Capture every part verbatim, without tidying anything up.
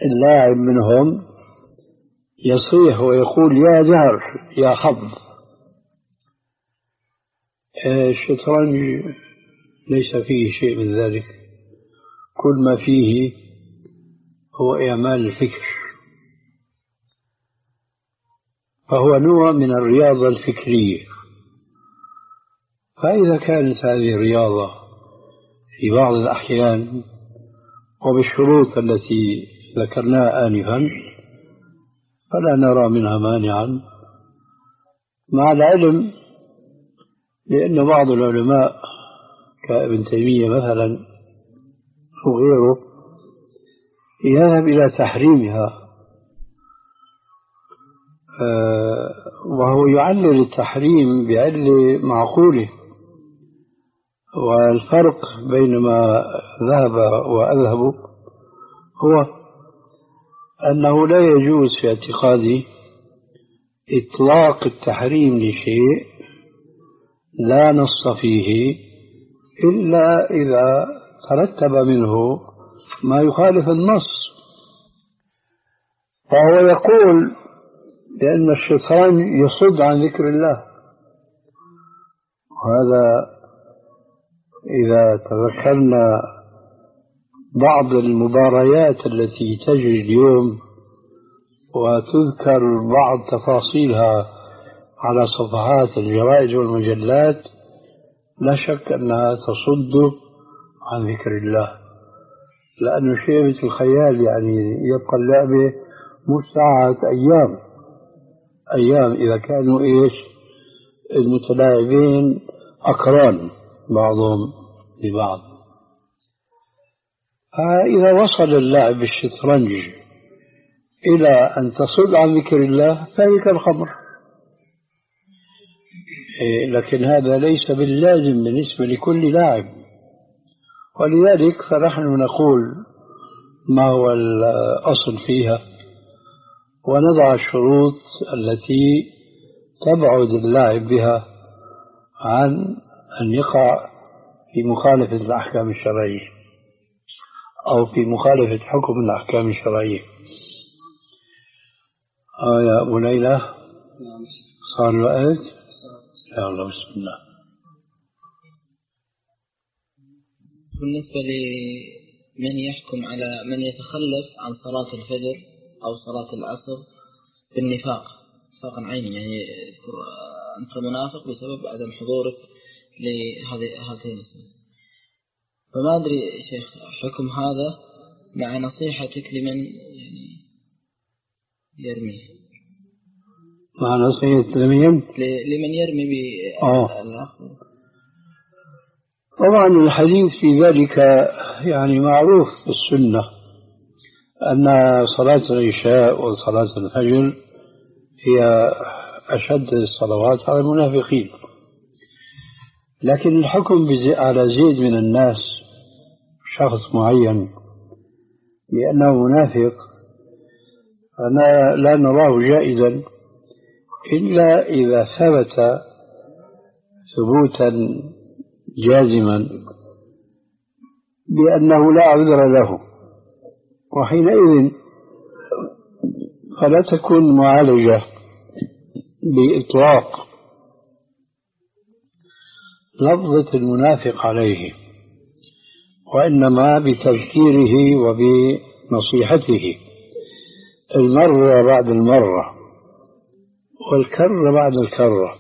اللاعب منهم يصيح ويقول يا جار يا حظ. الشطرنج ليس فيه شيء من ذلك، كل ما فيه هو إعمال الفكر، فهو نوع من الرياضة الفكرية. فإذا كانت هذه الرياضة في بعض الأحيان وبالشروط التي ذكرناها آنفا فلا نرى منها مانعا، مع العلم لأن بعض العلماء كابن تيمية مثلا وغيره يذهب إلى تحريمها، وهو يعلل التحريم بعلة معقولة. والفرق بين ما ذهب وأذهب هو أنه لا يجوز في اعتقادي إطلاق التحريم لشيء لا نص فيه إلا إذا ترتب منه ما يخالف النص. فهو يقول لأن الشيطان يصد عن ذكر الله، وهذا إذا تذكرنا بعض المباريات التي تجري اليوم وتذكر بعض تفاصيلها على صفحات الجرائد والمجلات لا شك أنها تصد عن ذكر الله، لأنه شيء مثل الخيال، يعني يبقى اللعبة مش ساعات، أيام أيام إذا كانوا إيش المتلاعبين أقران بعضهم لبعض. فإذا وصل اللعب بالشطرنج إلى أن تصد عن ذكر الله فهي كالخمر، لكن هذا ليس باللازم بالنسبة لكل لاعب. ولذلك فنحن نقول ما هو الأصل فيها ونضع الشروط التي تبعد اللاعب بها عن أن يقع في مخالفة الأحكام الشرعية أو في مخالفة حكم الأحكام الشرعية. آه يا أبو ليلى صار الوقت؟ يا الله بسم الله. بالنسبة لمن يحكم على من يتخلف عن صلاة الفجر أو صلاة العصر بالنفاق نفاقا عيني، يعني أنت منافق بسبب عدم حضورك لهذه هذه الصلاة، فما أدري شيخ حكم هذا مع نصيحتك لمن يعني يرمي، مع نصيحة لمن لمن يرمي بالعقل. طبعا الحديث في ذلك يعني معروف في السنة أن صلاة العشاء وصلاة الفجر هي أشد الصلوات على المنافقين، لكن الحكم على زيد من الناس شخص معين لأنه منافق أنا لا نراه جائزا إلا إذا ثبت ثبوتا جازما بأنه لا عذر له، وحينئذ فلا تكون معالجة بإطلاق لفظة المنافق عليه، وإنما بتذكيره وبنصيحته المرة بعد المرة والكرة بعد الكرة.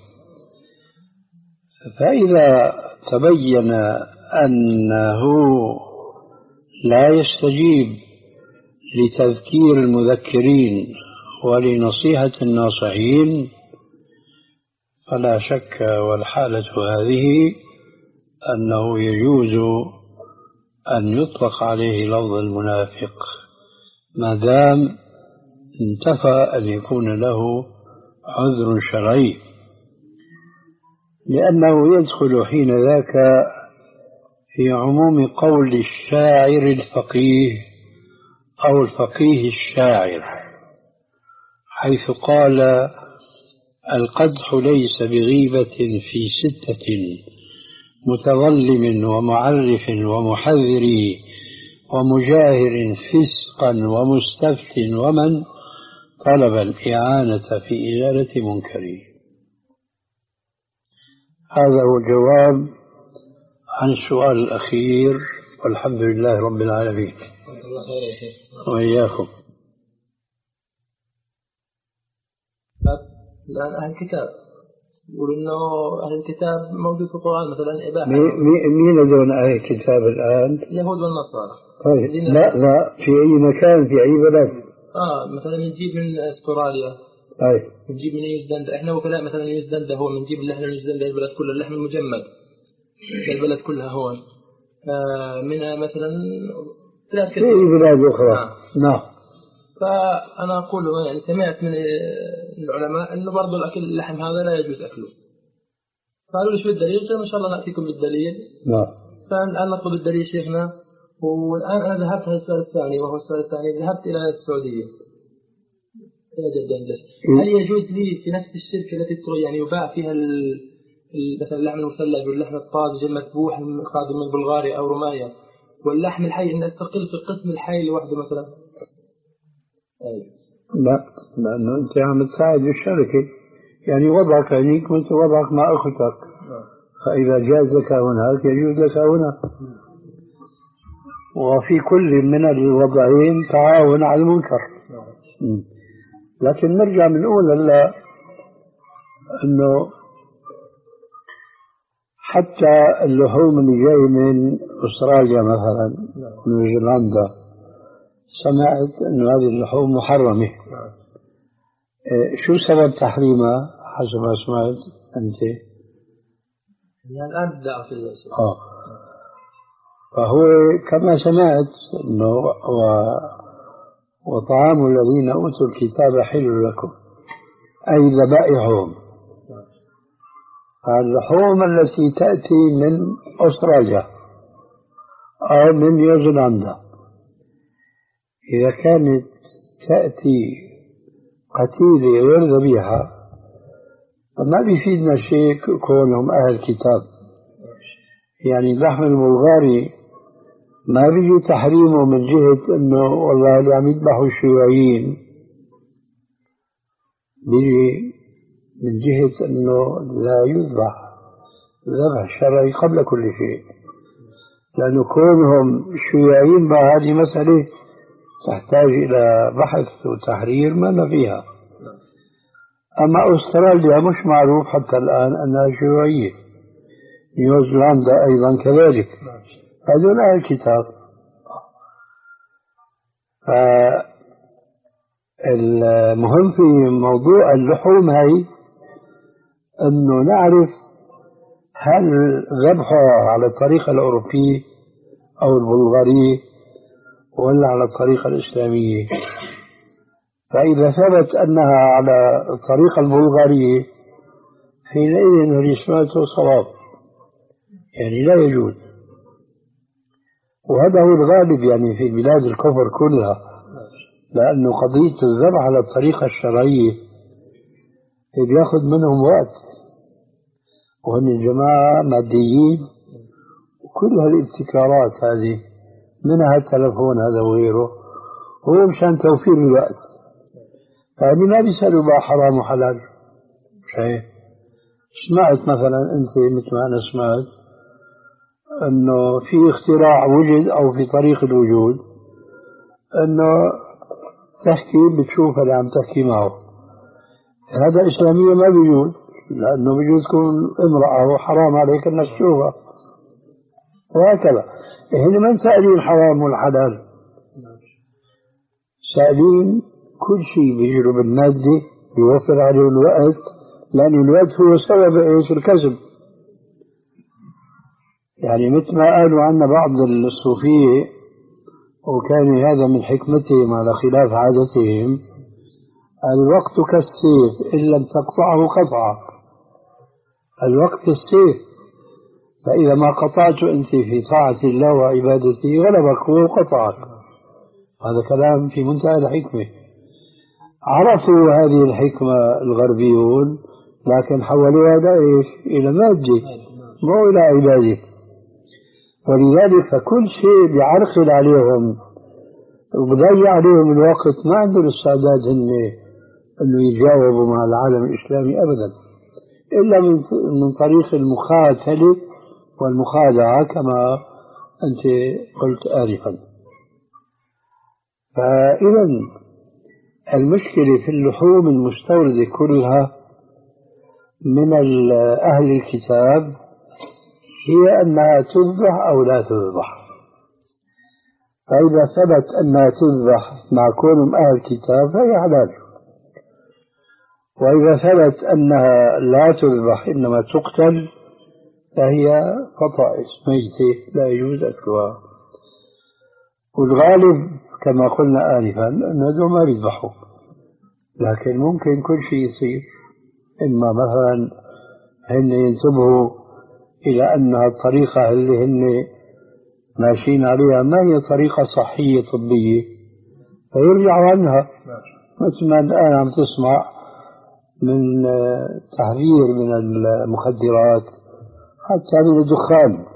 فإذا تبين أنه لا يستجيب لتذكير المذكرين ولنصيحة الناصحين فلا شك والحالة هذه أنه يجوز أن يطلق عليه لفظ المنافق ما دام انتفى أن يكون له عذر شرعي، لأنه يدخل حين ذاك في عموم قول الشاعر الفقيه أو الفقيه الشاعر، حيث قال القدح ليس بغيبة في ستة متظلم ومعرف ومحذر ومجاهر فسقا ومستفت ومن طلب الإعانة في إزالة منكره. هذا هو الجواب عن السؤال الأخير، والحمد لله رب العالمين. وإياكم. الآن أهل الكتاب يقول إنه أهل الكتاب موجود في القرآن مثلا إباحة. مين هذول أهل الكتاب الآن؟ اليهود والنصارى. طيب. لا لا، في أي مكان، في أي بلد؟ آه مثلا نجيب من أستراليا. طيب. نجيب من نيوزيلندا. إحنا وكلاء مثلا نيوزيلندا هو بنجيب اللحم نيوزيلندا البلد كلها، اللحم المجمد البلد كلها هون. آه من مثلا ثلاث في بلاد أخرى. نعم. نعم. فأنا أقول يعني سمعت من العلماء إنه برضو الأكل اللحم هذا لا يجوز أكله. قالوا لي شو الدليل؟ قلت إن شاء الله نأتيكم بالدليل. نعم. فالآن نطلب الدليل شيخنا. والآن أنا ذهبت هذا السؤال الثاني، وهو السؤال الثاني ذهبت إلى السعودية إلى جدة. هل يجوز لي في نفس الشركة التي يعني يباع فيها مثلا اللحم المثلج واللحم الطازج المذبوح القادم من بلغاريا أو رومانيا واللحم الحي أن أستقل في القسم الحي لوحده مثلا؟ أي. لا، لأنه أنت عم تساعد الشركة، يعني وضعك هنيك مثل وضعك مع أختك، فإذا جاز لك هناك يجوز لك هنا، وفي كل من الوضعين تعاون على المنكر. لكن نرجع بنقول هلا انه حتى اللحوم اللي جاي من استراليا مثلا نيوزيلندا، سمعت انه هذه اللحوم محرمه. شو سبب تحريمها حسب ما سمعت انت؟ يعني الان بدأ في اه فهو كما سمعت انه و... وطعام الذين اوتوا الكتاب حل لكم، اي ذبائحهم. اللحوم التي تاتي من استراليا او من نيوزيلندا اذا كانت تاتي قتيله غير ذبيحه ما بيفيدنا شيء كونهم اهل كتاب. يعني اللحم البلغاري ما بيجي تحريمه من جهة انه والله اللي عم يذبحوا الشيوعيين، بيجي من جهة انه لا يذبح ذبح شرعي قبل كل شيء، لانه كونهم شيوعيين بقى هذه مسألة تحتاج الى بحث وتحرير ما فيها. اما استراليا مش معروف حتى الان انها شيوعية، نيوزيلندا ايضا كذلك، هذول اهل الكتاب. فالمهم في موضوع اللحوم هي انه نعرف هل ذبحها على الطريقة الأوروبية أو البلغارية ولا على الطريقة الإسلامية. فإذا ثبت أنها على الطريقة البلغارية حينئذ رسمته صواب، يعني لا يجوز. وهذا هو الغالب يعني في بلاد الكفر كلها، لأنه قضية الذبح على الطريقة الشرعية بياخذ منهم وقت، وهن الجماعة ماديين، وكل هالابتكارات هذه منها التلفون هذا وغيره هو مشان توفير الوقت. فهذه ما بيسألوا بقى حرام وحلال شيء. سمعت مثلا أنت مثل ما أنا سمعت أنه في اختراع وجد أو في طريق الوجود أنه تحكي بتشوف اللي عم تحكي معه، هذا إسلامية ما بيجوز، لأنه بيجوز تكون امرأة وحرام عليك أنك تشوفها، وهكذا. هنا من سائلين الحرام والحلال، سائلين كل شيء بيجروا بالمادة بيوفر عليه الوقت، لأن الوقت هو سبب إيش الكسب. يعني مثل ما قالوا عنا بعض الصوفية، وكان هذا من حكمتهم على خلاف عادتهم، الوقت كالسيف إن لم تقطعه قطعك. الوقت السيف، فإذا ما قطعت أنت في طاعة الله وعبادته غلبك وقطعك. هذا كلام في منتهى الحكمة. عرفوا هذه الحكمة الغربيون، لكن حولوها إلى إيش؟ إلى مادة، مو إلى عبادة. ولذلك فكل شيء بيعرقل عليهم وبضيع عليهم الوقت، ما عندهم استعداد هن انه يتجاوبوا مع العالم الاسلامي ابدا، الا من من طريق المخاتله والمخادعه كما انت قلت انفا. فاذا المشكله في اللحوم المستورده كلها من اهل الكتاب هي انها تذبح او لا تذبح. فإذا ثبت أنها تذبح مع كونهم أهل الكتاب فهي حلال، وإذا ثبت أنها لا تذبح إنما تقتل فهي فطائس ميتة لا يجوز أكلها. والغالب كما قلنا آنفا أن هذول ما يذبحوا، لكن ممكن كل شيء يصير، إما مثلا هن ينتبهوا إلى أنها الطريقة اللي هن ماشيين عليها ما هي طريقة صحية طبية فيرجعوا عنها، مثل ما الآن عم تسمع من تحذير من المخدرات حتى من الدخان.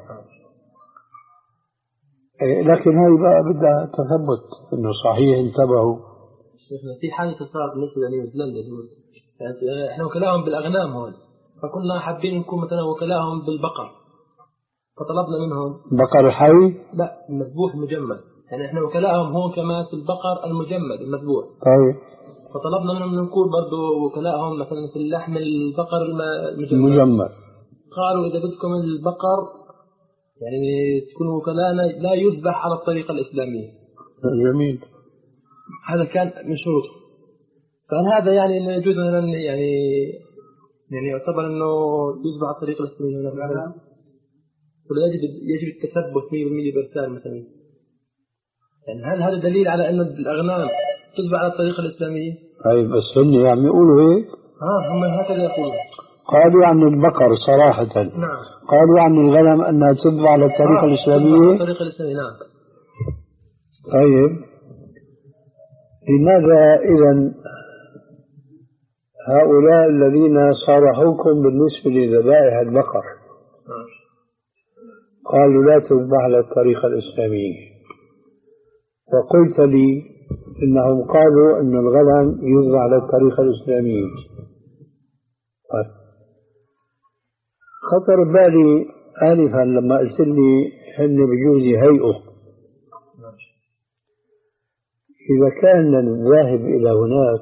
لكن هاي بقى بدها تثبت انه صحيح انتبهوا. في حادثة صارت بالنسبة لنيوزيلندا، يعني احنا وكلاهم بالاغنام هون، فكنا حابين نكون مثلا وكلاهم بالبقر، فطلبنا منهم بقر حي؟ لا المذبوح المجمد، يعني احنا وكلاهم هون كمان في البقر المجمد المذبوح. طيب. فطلبنا منهم نكون برضه وكلاهم مثلا في اللحم البقر المجمد. المجمد. قالوا اذا بدكم البقر يعني تكونوا وكلانا لا يذبح على الطريقة الإسلامية. جميل. هذا كان من شروطه. فهل هذا يعني انه يجوز مثلا يعني يعني يعتبر انه يذبح على الطريقة الإسلامية ولا ولا يجب يجب التثبت مية بالمية بإرسال مثلا؟ يعني هل هذا دليل على أن الأغنام تذبح على الطريقة الإسلامية؟ طيب بس هم يعني يقولوا هيك؟ ها هم هكذا يقولون. قالوا عن البقر صراحة. نعم. قالوا عن الغنم أنها تذبح على الطريقة آه. الإسلامية. على الطريقة الإسلامية نعم. طيب لماذا إذن هؤلاء الذين صارحوكم بالنسبة لذبائح البقر قالوا لا تذبح على الطريقة الإسلامية، وقلت لي إنهم قالوا أن الغنم يذبح على الطريقة الإسلامية؟ طيب. خطر بالي آنفا لما قلت لي هن بجوز يهيئوا، إذا كان الذاهب إلى هناك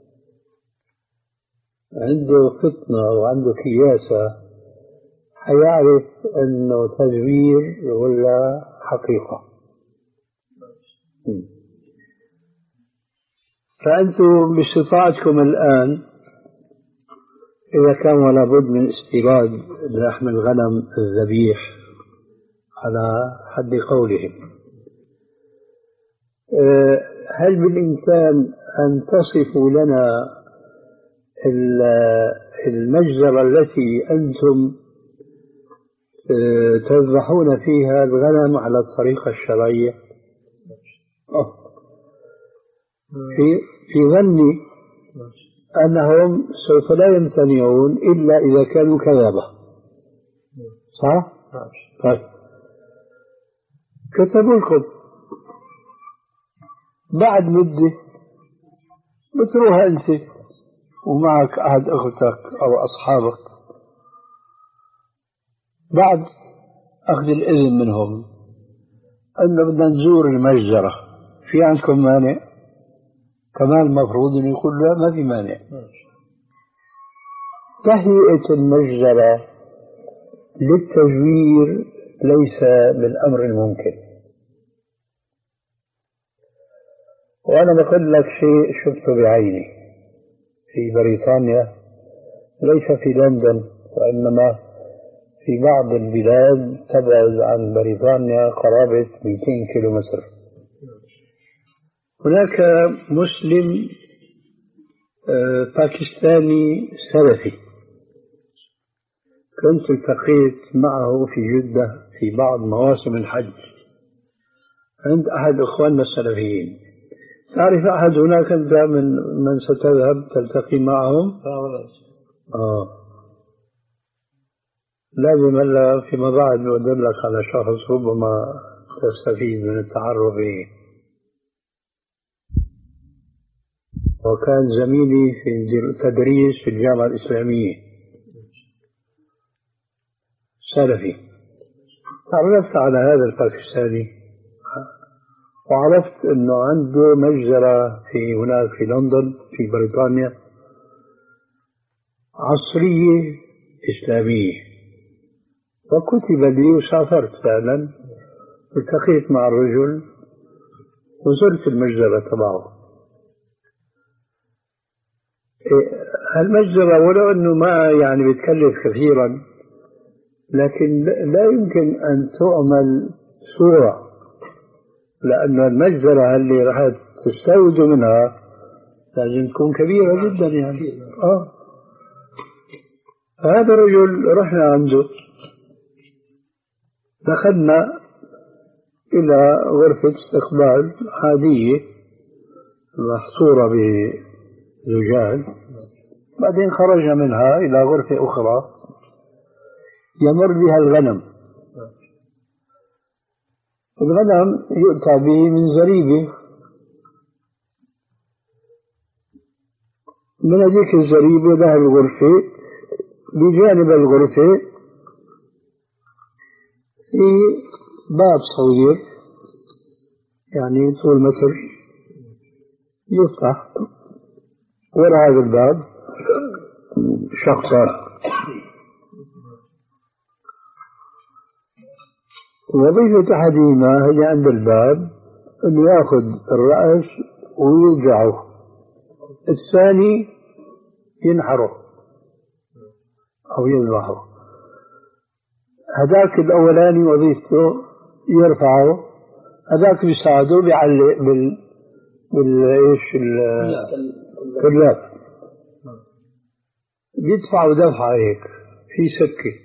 عنده فطنة وعنده كياسة حيعرف أنه تزوير ولا حقيقة. فأنتم باستطاعتكم الآن إذا كان ولا بد من استيراد لحم الغنم الذبيح على حد قولهم، هل بالإمكان أن تصفوا لنا المجزرة التي أنتم تذبحون فيها الغنم على الطريقة الشرعية؟ في في ظني أنهم سوف لا يمتنعون إلا إذا كانوا كذابة، صح؟ طيب كتبوا لكم بعد مدة بتروها أنت ومعك أحد أختك أو أصحابك بعد أخذ الإذن منهم أن بدنا نزور المجزرة، في عندكم مانع؟ كمان المفروض أن يقول لا ما في مانع. تهيئة المجزرة للتزوير ليس بالأمر الممكن. وأنا بقول لك شيء شفته بعيني في بريطانيا، ليس في لندن وإنما في بعض البلاد تبعد عن بريطانيا قرابة مئتين كيلومتر. هناك مسلم باكستاني سلفي كنت التقيت معه في جدة في بعض مواسم الحج عند أحد إخواننا السلفيين. تعرف أحد هناك أنت من من ستذهب تلتقي معهم؟ آه لازم هلا فيما بعد نقدم على شخص ربما تستفيد من التعرف به. وكان زميلي في التدريس في الجامعة الإسلامية، سلفي. تعرفت على هذا الباكستاني وعرفت أنه عنده مجزرة في هناك في لندن في بريطانيا عصرية إسلامية، وكتب لي وسافرت فعلا، التقيت مع الرجل وزرت المجزرة تبعه. هالمجزرة ولو أنه ما يعني بتكلف كثيرا، لكن لا يمكن أن تعمل صورة، لأن المجزرة اللي راح تستوردوا منها لازم تكون كبيرة جدا يعني. آه. هذا الرجل رحنا عنده، دخلنا إلى غرفة استقبال عادية محصورة بزجاج، بعدين خرجنا منها إلى غرفة أخرى يمر بها الغنم. الغنم يؤتى به من زريبة، من هذيك الزريبة له الغرفة، بجانب الغرفة في باب صغير يعني طول متر يفتح، وراء هذا الباب شخصان، وظيفة أحدهما هي عند الباب أن يأخذ الرأس ويوجعه، الثاني ينحره أو يذبحه. هذاك الأولاني وظيفته يرفعه، هذاك بيساعده بيعلق بال بالإيش الكلاب، بيدفعوا دفعة هيك في سكة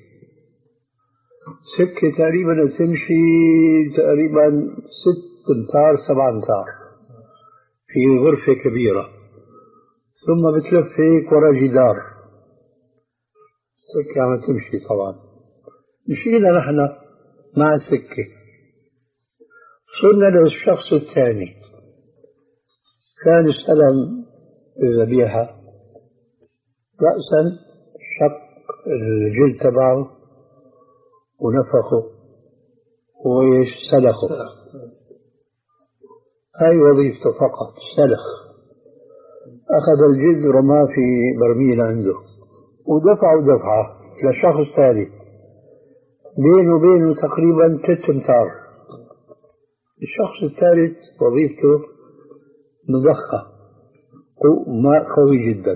سكة تقريبا تمشي تقريبا ست امتار سبع امتار في غرفة كبيرة، ثم بتلف هيك ورا جدار سكة عم تمشي. طبعا مشينا نحن مع السكة، صرنا للشخص الثاني، كان استلم الذبيحة، رأسا شق الجلد تبعه ونفخه وإيش سلخه، هاي وظيفته فقط، سلخ. أخذ الجلد رماه في برميل عنده ودفعه دفعة للشخص الثالث، بينه وبينه تقريبا ثلاث امتار. الشخص الثالث وظيفته مضخة، ماء قوي جدا،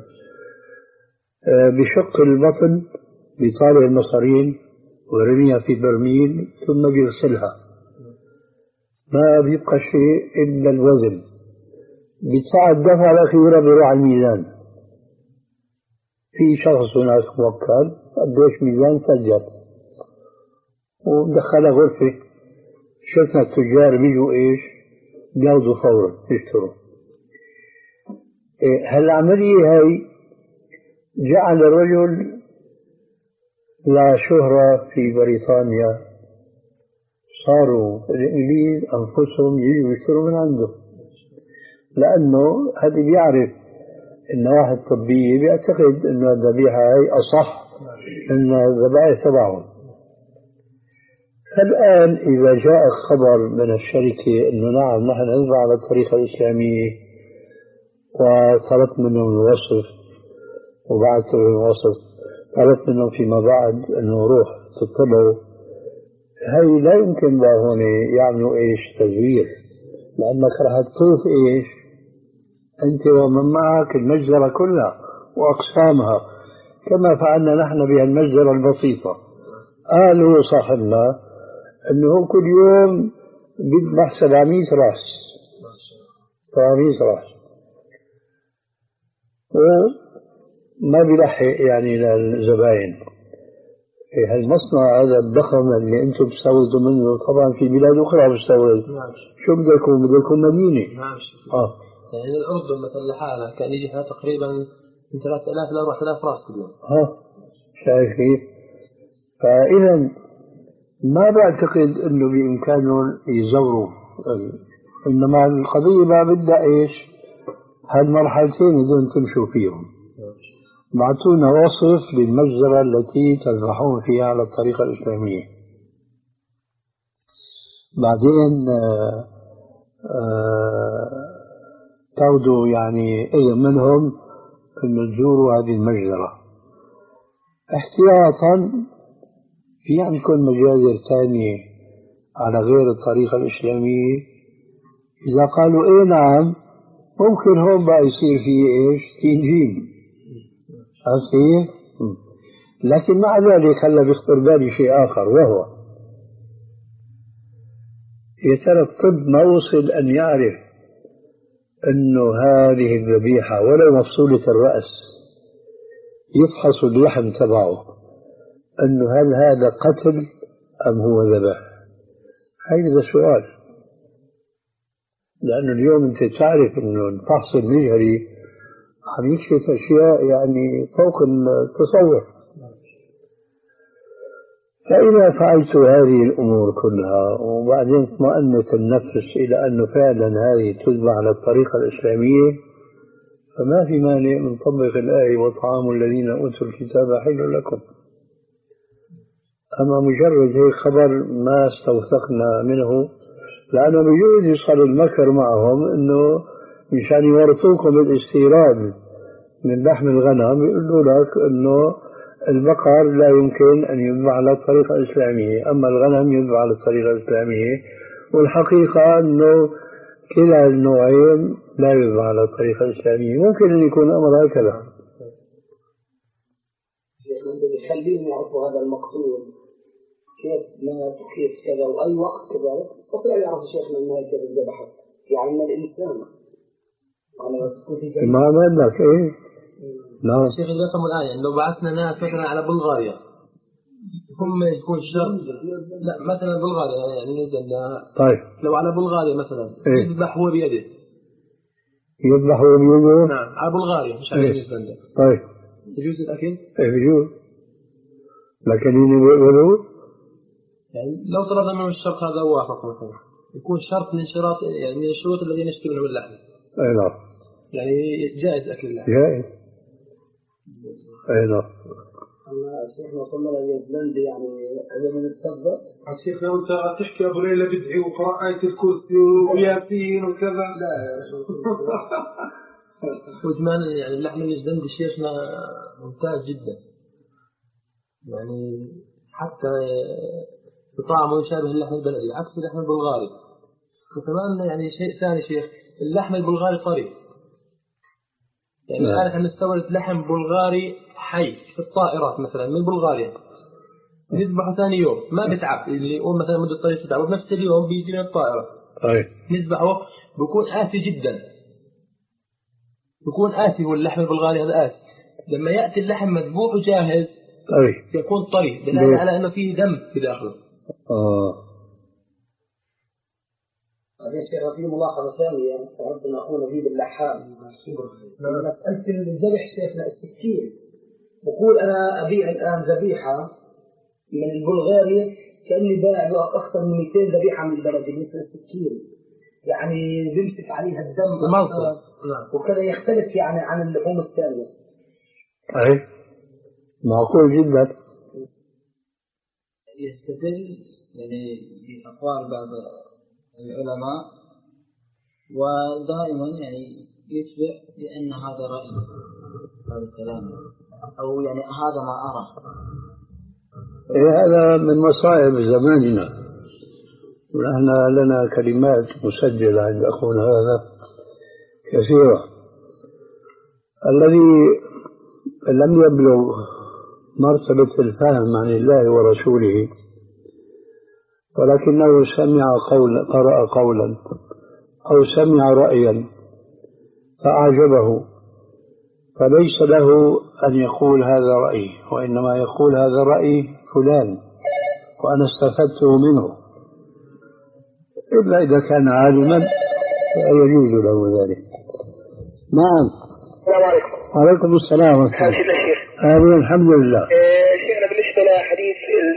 بشق البطن بيطالع المصارين ورميها في برميل ثم بيغسلها، ما بيبقى شيء إلا الوزن. بساعة الدفعة الأخيرة بيروح على الميزان، في شخص هناك موكل قديش ميزان سجل ودخلها غرفة. شفنا التجار بيجوا إيش بياخذوا فورا يشتروا. إيه هالعملية هاي جعل الرجل لا شهرة في بريطانيا، صاروا الإنجليز أنفسهم يجوا يشتروا من عنده، لأنه هذا بيعرف النواحي الطبية، بيعتقد أن الذبيحة هاي أصح من الذبائح تبعهم. فالآن إذا جاء خبر من الشركة أنه نعم نحن نذبح على الطريقة الإسلامية وطلبت منهم الوصف وبعثت لهم الوصف، طلبت منهم فيما بعد أنه روح تطلعوا، هاي لا يمكن بقى هون يعملوا إيش تزوير، لأنك رح تطوف إيش أنت ومن معك المجزرة كلها وأقسامها، كما فعلنا نحن بها المجزرة البسيطة. قالوا صاحبنا أنه كل يوم بيذبح سبعمية رأس، سبعمية رأس، وما بيلحق يعني للزباين. هالمصنع هذا الضخم اللي أنتم بتستوردوا منه طبعا في بلاد أخرى بتستورد، شو بدكم بدكم مدينة. آه. يعني الأردن مثلا لحالها كان يجي فيها تقريبا من ثلاثة آلاف إلى أربعة آلاف رأس كل يوم. ها شايف كيف؟ فإذا ما بعتقد أنه بإمكانهم يزوروا، إنما القضية ما بدها إيش؟ هالمرحلتين بدهم تمشوا فيهم. بعطونا وصف للمجزرة التي تذبحون فيها على الطريقة الإسلامية. بعدين آآ آآ تاخذوا يعني إذن منهم أن تزوروا هذه المجزرة. احتياطا في عندكم مجازر ثانية على غير الطريقة الإسلامية، إذا قالوا إيه نعم ممكن هون بقى يصير فيه إيش؟ تنجيم. أصير. لكن مع ذلك هلا بيخطر بالي شيء آخر، وهو يا ترى الطب ما وصل أن يعرف أنه هذه الذبيحة ولو مفصولة الرأس يفحص اللحم تبعه أنه هل هذا قتل أم هو ذبح؟ هذا سؤال، لأنه اليوم أنت تعرف أنه الفحص المجهري عم يكشف أشياء يعني فوق التصور. فإذا فعلت هذه الأمور كلها وبعدين اطمأنت النفس إلى أنه فعلا هذه تتبع على الطريقة الإسلامية، فما في مانع من طبق الآية وطعام الذين أوتوا الكتاب حل لكم. أما مجرد هيك خبر ما استوثقنا منه، لأنه بيجوز يصل المكر معهم أنه مشان يورطوكم بالاستيراد من لحم الغنم يقولوا لك أنه البقر لا يمكن أن يذبح على الطريقة الإسلامية، أما الغنم يذبح على الطريقة الإسلامية، والحقيقة أنه كلا النوعين لا يذبح على الطريقة الإسلامية. ممكن أن يكون الأمر هكذا. شيخنا أنت بيخليهم يعرفوا هذا المقصود كيف مات وكيف كذا وأي وقت كذا، استطيع يعرف شيخنا أنها كيف ذبحت، يعني أن الإنسان ما عندك إيه؟ نعم. شيخ الرقم الآية لو بعثنا ناس مثلا على بلغاريا هم يكون شرط، لا مثلا بلغاريا يعني طيب لو على بلغاريا مثلا إيه؟ يذبح هو بيده، يذبح هو بيده؟ نعم على بلغاريا مش على إيه؟ نيوزيلندا. طيب يجوز الأكل؟ إيه يجوز، لكن يقولوا يعني لو طلبنا منه الشرط هذا وافق مثلا يكون شرط من شروط يعني من الشروط الذين يشترون من اللحم. أي نعم. يعني جائز أكل اللحم. جائز. أي نعم. شيخنا وصلنا لنيوزيلندا يعني هذا من السبب. الشيخ لو أنت تحكي أبو ليلى بدعي وقراءة آية الكرسي وياسين وكذا. لا. وكمان يعني اللحم النيوزيلندي شيخنا ممتاز جدا. يعني حتى بطعمه يشابه اللحم البلدي عكس اللحم البلغاري. وكمان يعني شيء ثاني شيخ اللحم البلغاري طري. يعني الآن احنا نستورد لحم بلغاري حي في الطائرات مثلا من بلغاريا نذبحه ثاني يوم ما بتعب، اللي يقوم مثلا مدة طريق تتعب بنفس اليوم بيجي من الطائرة. طيب نذبحه بيكون آسي جدا، بيكون آسي واللحم البلغاري هذا آسي. لما يأتي اللحم مذبوح وجاهز طيب يكون طري دلالة على أنه فيه دم في داخله. آه. هذا شيء في ملاحظة ثانية عرفت أن أخونا ذيب اللحام مسألة الذبح شيخنا التفكير. بقول أنا أبيع الآن ذبيحة من البلغاريا كأني باع أكثر من مئتين ذبيحة من البلد مثل التفكير، يعني بيمسك عليها الدم وكذا يختلف يعني عن اللحوم الثانية. أي معقول جدا. يستدل يعني بأقوال بعض العلماء ودائما يعني يتبع بأن هذا رأي هذا الكلام أو يعني هذا ما أرى. إيه هذا من مصائب زماننا، ونحن لنا كلمات مسجلة عند أخونا هذا كثيرة. الذي لم يبلغ مرتبة الفهم عن الله ورسوله ولكنه سمع قولا قرأ قولا أو سمع رأيا فأعجبه فليس له أن يقول هذا رأيي، وإنما يقول هذا رأي فلان وأنا استفدته منه، إلا إذا كان عالما فيجوز له ذلك. نعم. السلام عليكم. وعليكم السلام ورحمة الله. الشيخ. آمين الحمد لله. شيخنا بالنسبة لحديث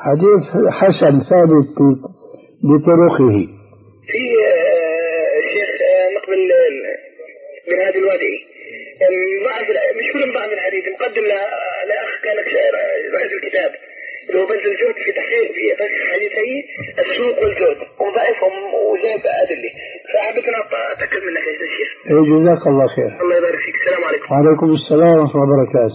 حديث حسن ثابت بطرقه. في شيخ مقبل من هذه الوادي بعض مش كل بعض الحديث مقدم لأخ كان رئيس الكتاب اللي هو بذل الجهد في تحقيق في حديثي السوق والزهد وضعفهم وجاب أدلة، فحبيت أن أتأكد منك يا شيخ. جزاك الله خير. الله يبارك فيك. السلام عليكم. وعليكم السلام ورحمة الله وبركاته.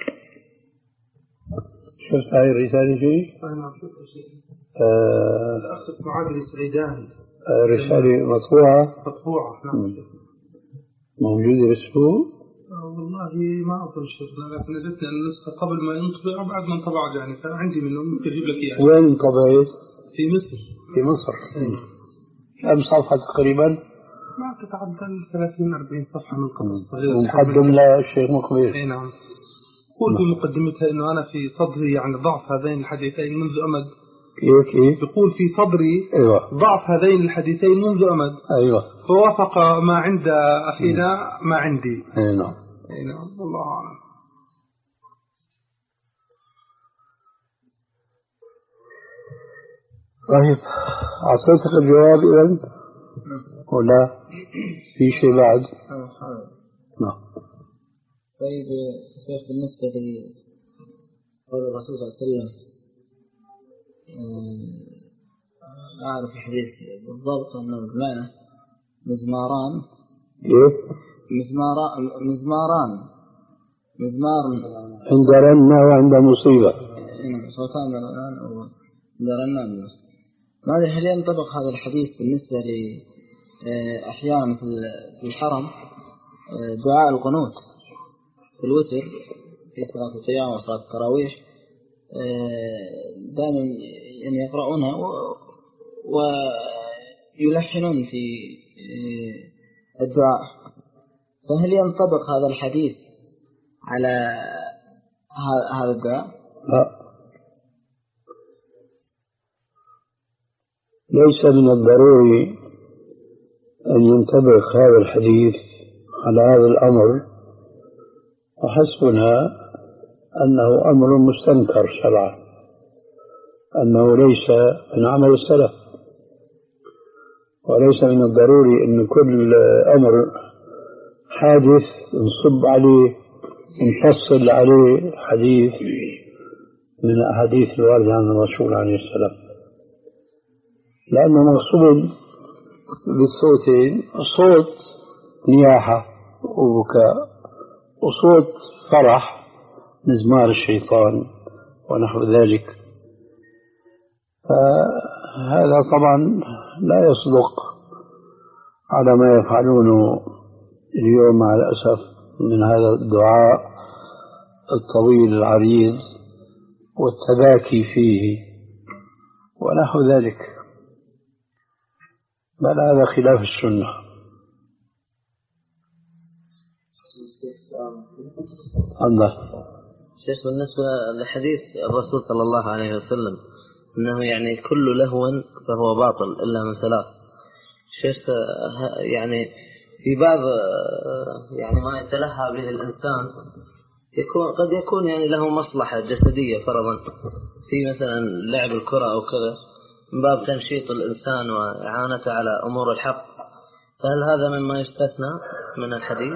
شفت هاي الرسالة شيء؟ أنا شفتها شيء. آه الأخ معاذ السعيدان. آه رسالة مطبوعة. مطبوعة نعم. موجودة بالسوق؟ والله ما أظن شيخنا، لكن جتني النسخة قبل ما ينطبع وبعد ما انطبعت يعني، فعندي منه ممكن أجيب لك إياه. وين انطبعت؟ في مصر. في مصر. كم صفحة تقريبا؟ ما تتعدى ثلاثين أربعين صفحة من قصص صغيرة. ومقدم للشيخ مقبل. أي نعم. قول في مقدمتها إنه أنا في صدري يعني ضعف هذين الحديثين منذ أمد. كيف كيف؟ يقول في صدري أيوة. ضعف هذين الحديثين منذ أمد. أيوة. فوافق ما عند أخينا ما عندي. أي نعم. أي نعم والله أعلم. طيب أعطيتك الجواب إذن ولا في شيء بعد؟ نعم. طيب شيخ بالنسبة لقول الرسول صلى الله عليه وسلم أعرف الحديث بالضبط أنه بمعنى مزماران. إيه؟ مزماران مزماران مزمار عند رنة وعند مصيبة. صوتان الآن أو عند رنة. ماذا هل ينطبق هذا الحديث بالنسبة لأحيانا مثل في الحرم دعاء القنوت في الوتر في صلاة القيام وصلاة التراويح دائما يعني يقرؤونها ويلحنون في الدعاء، فهل ينطبق هذا الحديث على هذا الدعاء؟ لا، ليس من الضروري أن ينطبق هذا الحديث على هذا الأمر، وحسبنا أنه أمر مستنكر شرعا، أنه ليس من عمل السلف، وليس من الضروري أن كل أمر حادث نصب عليه نفصل عليه حديث من الأحاديث الواردة عن الرسول عليه السلام، لأنه مقصود بالصوتين صوت نياحة وبكاء وصوت فرح مزمار الشيطان ونحو ذلك، فهذا طبعا لا يصدق على ما يفعلونه اليوم مع الأسف من هذا الدعاء الطويل العريض والتباكي فيه ونحو ذلك، بل هذا خلاف السنة. الله شيخ بالنسبة لحديث الرسول صلى الله عليه وسلم أنه يعني كل لهو فهو باطل إلا من ثلاث، شيخ يعني في بعض يعني ما يتلهى به الإنسان يكون قد يكون يعني له مصلحة جسدية فرضا في مثلا لعب الكرة أو كذا من باب تنشيط الإنسان وإعانته على أمور الحق، فهل هذا مما يستثنى من الحديث؟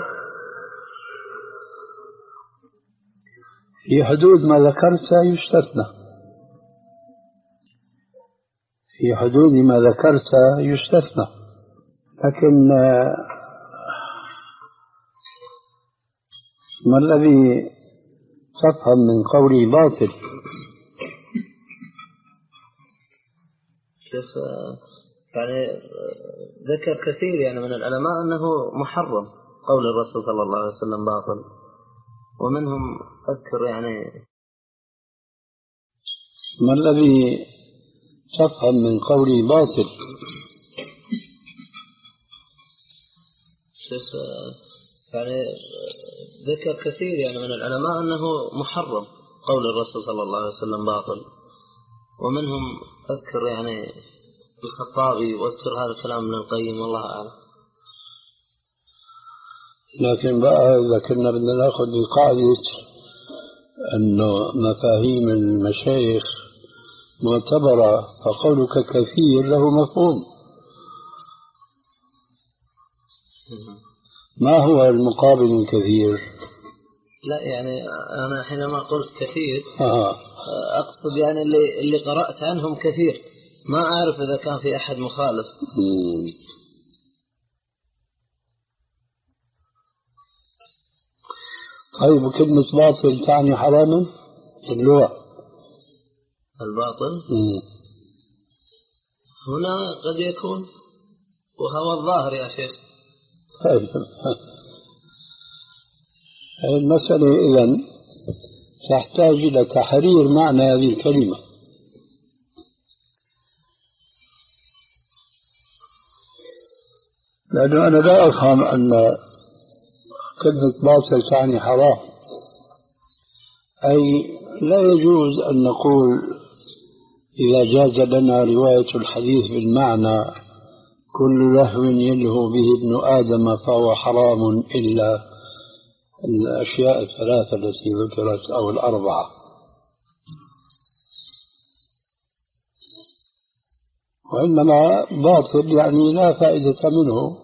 في حدود ما ذكرت يستثنى، في حدود ما ذكرت يستثنى، لكن ما الذي تفهم من قولي باطل؟ شيخ يعني ذكر كثير يعني من العلماء أنه محرم قول الرسول صلى الله عليه وسلم باطل، ومنهم أذكر يعني ما الذي تفهم من قولي باطل؟ شيخ يعني ذكر كثير يعني من العلماء أنه محرم قول الرسول صلى الله عليه وسلم باطل، ومنهم أذكر يعني الخطابي واذكر هذا الكلام من القيم والله أعلم. لكن بقى إذا كنا بدنا نأخذ بقاعدة أنه مفاهيم المشايخ معتبرة فقولك كثير له مفهوم. ما هو المقابل الكثير؟ لا يعني أنا حينما قلت كثير آه. أقصد يعني اللي, اللي قرأت عنهم كثير، ما أعرف إذا كان في أحد مخالف. مم. طيب كلمة باطل تعني حراما في اللغة؟ الباطل مم. هنا قد يكون، وهو الظاهر يا شيخ. طيب المسألة إذن تحتاج إلى تحرير معنى هذه الكلمة. لأنه أنا لا أفهم أن كلمة باطل تعني حرام، أي لا يجوز أن نقول إذا جاز لنا رواية الحديث بالمعنى كل لهو يلهو به ابن آدم فهو حرام إلا الأشياء الثلاثة التي ذكرت أو الأربعة. وإنما باطل يعني لا فائدة منه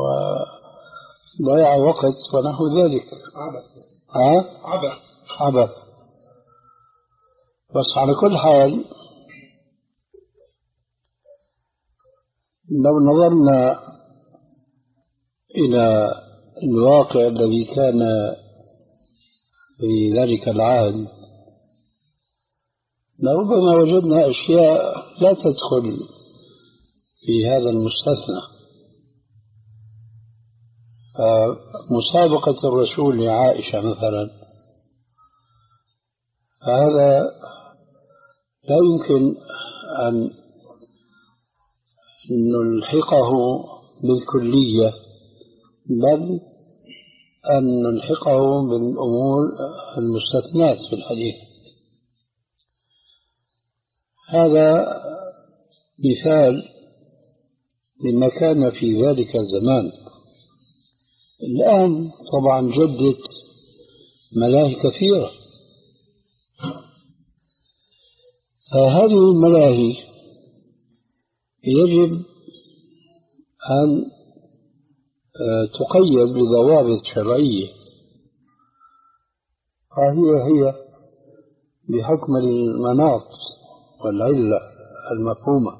وضيع وقت ونحو ذلك. عبث. ها؟ عبث. عبث. بس على كل حال لو نظرنا إلى الواقع الذي كان في ذلك العهد لربما وجدنا أشياء لا تدخل في هذا المستثنى. مسابقة الرسول لعائشة مثلا، فهذا لا يمكن أن نلحقه بالكلية، بل أن نلحقه بالأمور المستثنات في الحديث. هذا مثال لما كان في ذلك الزمان. الآن طبعا جدت ملاهي كثيرة، فهذه الملاهي يجب أن تقيد بضوابط شرعية، فهي هي بحكم المناط والعلة المفهومة.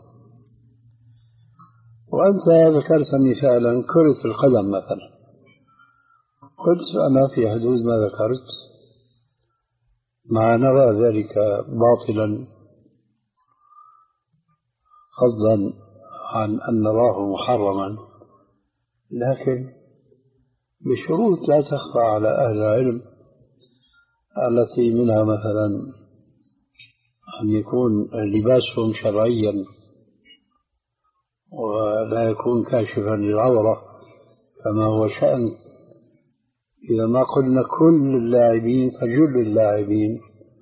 وأنت ذكرت مثالا كرة القدم مثلا، قلت أنا في حدود ما ذكرت ما نرى ذلك باطلا فضلا عن أن نراه محرما، لكن بشروط لا تخفى على أهل العلم، التي منها مثلا أن يكون لباسهم شرعيا ولا يكون كاشفا للعورة كما هو شأن، إذا ما قلنا كل اللاعبين فجل اللاعبين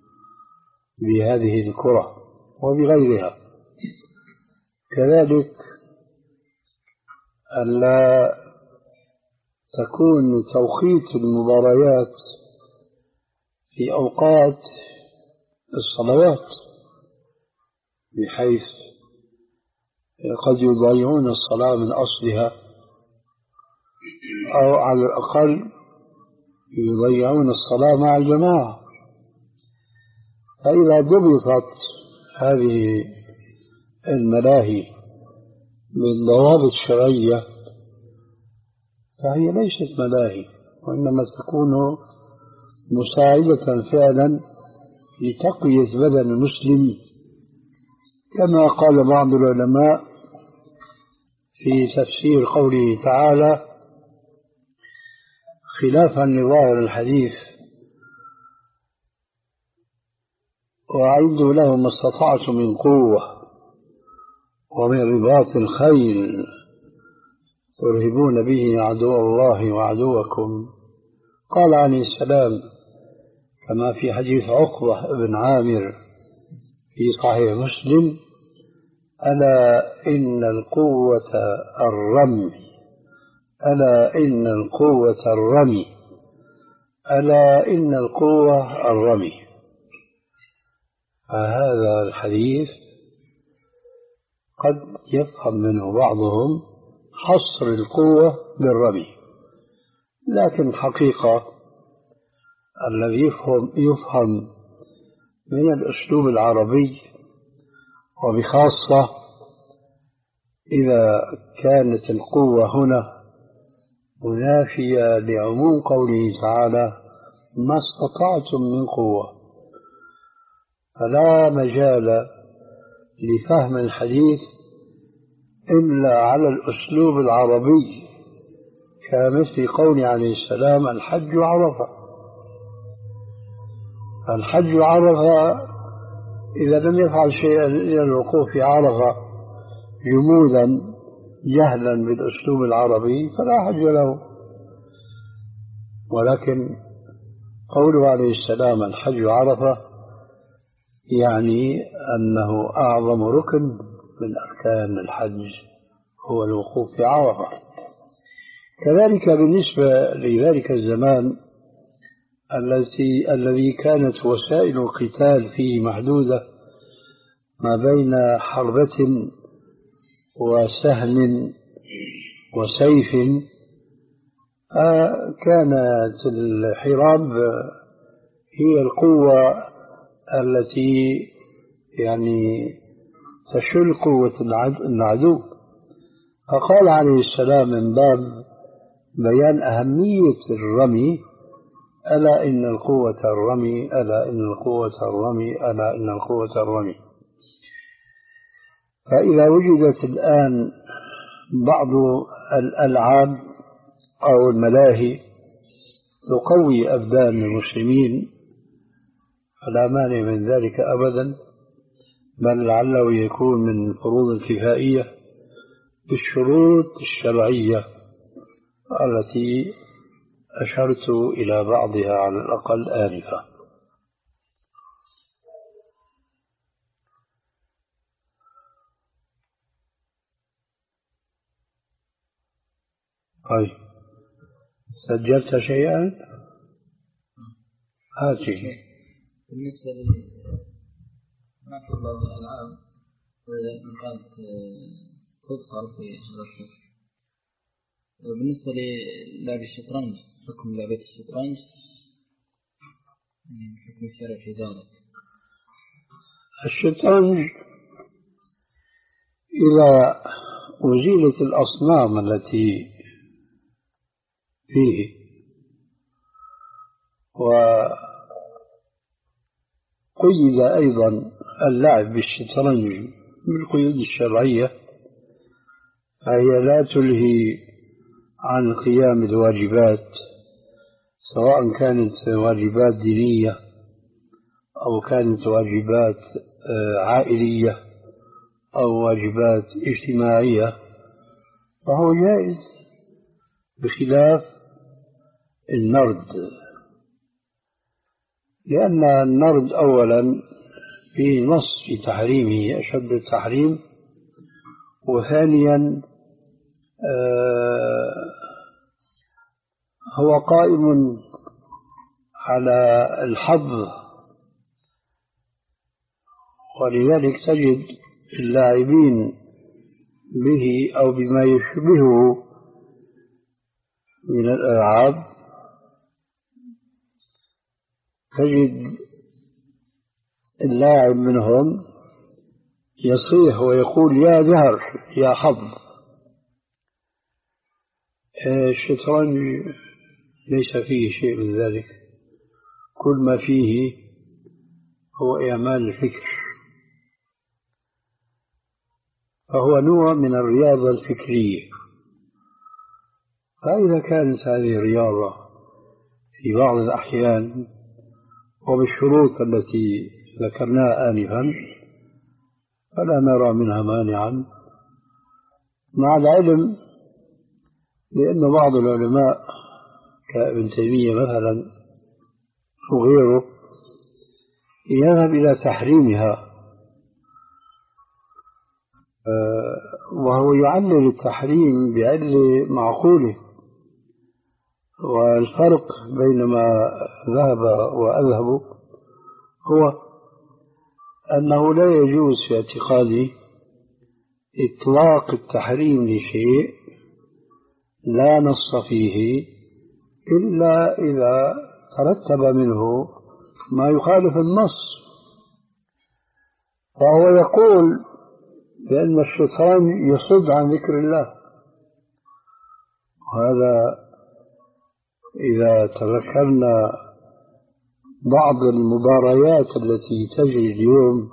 بهذه الكرة وبغيرها. كذلك ألا تكون توقيت المباريات في أوقات الصلوات، بحيث قد يضيعون الصلاة من أصلها، أو على الأقل يضيعون الصلاة مع الجماعة. فإذا ضبطت هذه الملاهي بالضوابط الشرعية فهي ليست ملاهي، وإنما تكون مساعدة فعلا لتقوية بدن المسلم، كما قال بعض العلماء في تفسير قوله تعالى خلافا لظاهر الحديث: وأعدوا لهم ما استطعتم من قوة ومن رباط الخيل ترهبون به عدو الله وعدوكم. قال عليه السلام كما في حديث عقبة بن عامر في صحيح مسلم: ألا إن القوة الرمي، ألا إن القوة الرمي، ألا إن القوة الرمي. فهذا الحديث قد يفهم منه بعضهم حصر القوة بالرمي، لكن حقيقة الذي يفهم, يفهم من الأسلوب العربي، وبخاصة إذا كانت القوة هنا منافية لعموم قوله تعالى ما استطعتم من قوة، فلا مجال لفهم الحديث إلا على الأسلوب العربي، كمثل قول عليه السلام الحج عرفة. الحج عرفة إذا لم يفعل شيئا إلى الوقوف في عرفة جمودا جهلا بالأسلوب العربي فلا حج له، ولكن قوله عليه السلام الحج عرفة يعني أنه أعظم ركن من أركان الحج هو الوقوف في عرفة. كذلك بالنسبة لذلك الزمان الذي الذي كانت وسائل القتال فيه محدودة ما بين حربة وسهم وسيف، كانت الحراب هي القوة التي يعني تشل قوة العدو. فقال عليه السلام من باب بيان أهمية الرمي ألا إن القوة الرمي ألا إن القوة الرمي ألا إن القوة الرمي. فإذا وجدت الآن بعض الألعاب أو الملاهي تقوي أبدان المسلمين فلا مانع من ذلك أبدا، بل لعله يكون من الفروض الكفائية بالشروط الشرعية التي أشرت إلى بعضها على الأقل آنفا. طيب سجلت شيئا؟ هاتي. بالنسبة لي ما في بعض الألعاب قد تدخل في هذا الحكم. وبالنسبة للعب الشطرنج، حكم لعبة الشطرنج حكم الشرع في ذلك. الشطرنج إذا أزيلت الأصنام التي فيه وقيد أيضا اللعب بالشطرنج بالقيود الشرعية فهي لا تلهي عن قيام الواجبات، سواء كانت واجبات دينية أو كانت واجبات عائلية أو واجبات اجتماعية، فهو جائز بخلاف النرد، لأن النرد أولا فيه نص في تحريمه أشد التحريم، وثانيا آه هو قائم على الحظ، ولذلك تجد اللاعبين به أو بما يشبهه من الألعاب تجد اللاعب منهم يصيح ويقول يا زهر يا حظ. الشطرنج ليس فيه شيء من ذلك، كل ما فيه هو إعمال الفكر، فهو نوع من الرياضة الفكرية. فإذا كانت هذه الرياضة في بعض الأحيان وبالشروط التي ذكرناها آنفا فلا نرى منها مانعا، مع العلم لأن بعض العلماء كابن تيمية مثلا وغيره يذهب إلى تحريمها، وهو يعلل التحريم بعلة معقولة. والفرق بين ما ذهب وأذهب هو أنه لا يجوز في اعتقادي إطلاق التحريم لشيء لا نص فيه إلا إذا ترتب منه ما يخالف النص. فهو يقول بأن الشيطان يصد عن ذكر الله، وهذا إذا تذكرنا بعض المباريات التي تجري اليوم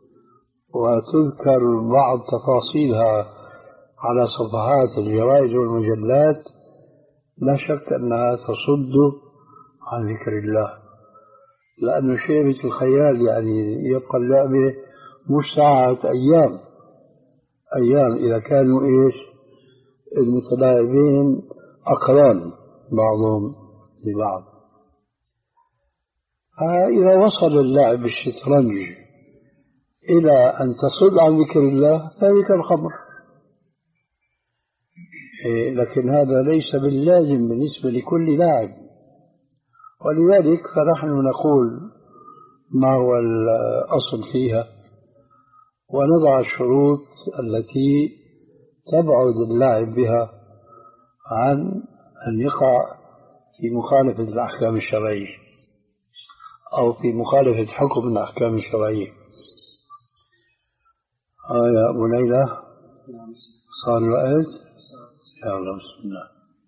وتذكر بعض تفاصيلها على صفحات الجرائد والمجلات، لا شك أنها تصد عن ذكر الله، لأنه شيء مثل الخيال، يعني يبقى اللعبة مش ساعة، أيام أيام إذا كانوا إيش المتلاعبين أقران بعضهم لبعض. فإذا وصل اللعب بالشطرنج إلى أن تصد عن ذكر الله فذلك الخمر. لكن هذا ليس باللازم بالنسبة لكل لاعب، ولذلك فنحن نقول ما هو الأصل فيها ونضع الشروط التي تبعد اللاعب بها عن أن يقع في مخالفة الأحكام الشرعية أو في مخالفة حكم الأحكام الشرعية. آه يا أبو ليلى صار الوقت؟ يا الله بسم الله.